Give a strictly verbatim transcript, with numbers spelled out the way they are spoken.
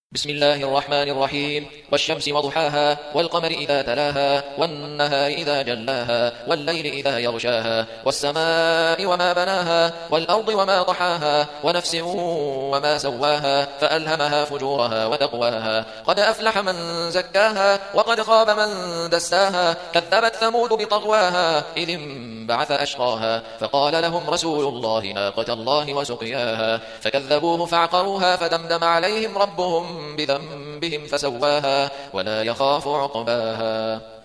بسم الله الرحمن الرحيم. والشمس وضحاها والقمر إذا تلاها والنهار إذا جلاها والليل إذا يغشاها والسماء وما بناها والأرض وما طحاها ونفس وما سواها فألهمها فجورها وتقواها قد أفلح من زكاها وقد خاب من دساها كذبت ثمود بطغواها إذ انبعث أشقاها فقال لهم رسول الله ناقة الله وسقياها فكذبوه فعقروها فدمدم عليهم ربهم بذنبهم فسواها ولا يخاف عقباها.